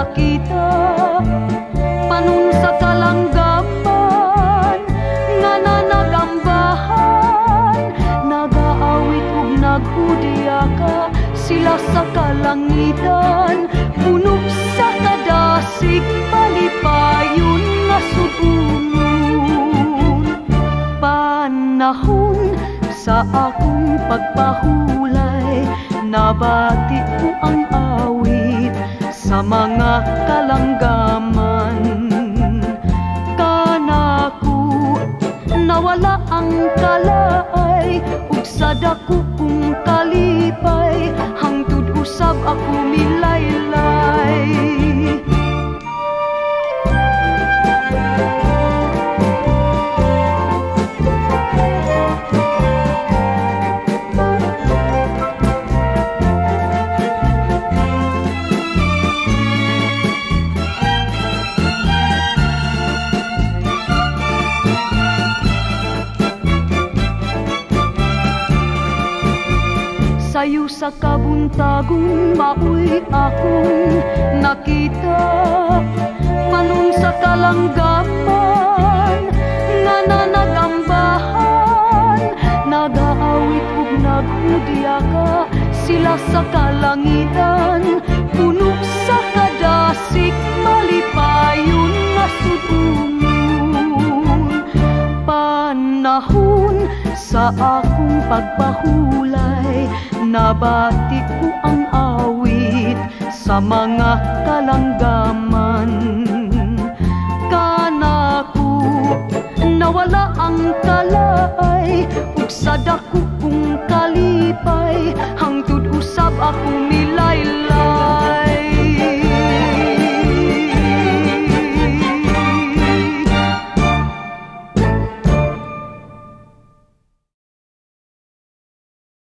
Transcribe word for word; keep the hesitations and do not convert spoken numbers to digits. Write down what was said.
nakita panon sa kalanggaman nga nanagambahan, nagaawit ug naghudya ka sila sa kalangitan, puno sa kadasig palipayon nga sudungon. Panahon sa akong pagpahulay, nabati ko ang awit sa mga kalanggaman. Kanako nawala ang kalaay ug sa dako kong kalipay, hangtod usab ako milaylay. Sayo sa kabuntagon maoy akong nakita panon sa kalanggaman nga nanagambahan, nagaawit ug naghudya ka sila sa kalangitan, puno sa kadasig malipayon nga sudungon. Panahon sa akong pagpahulay, nabati ko ang awit sa mga kalanggaman. Kanako nawala ang kalay ug sa dako kong kalipay,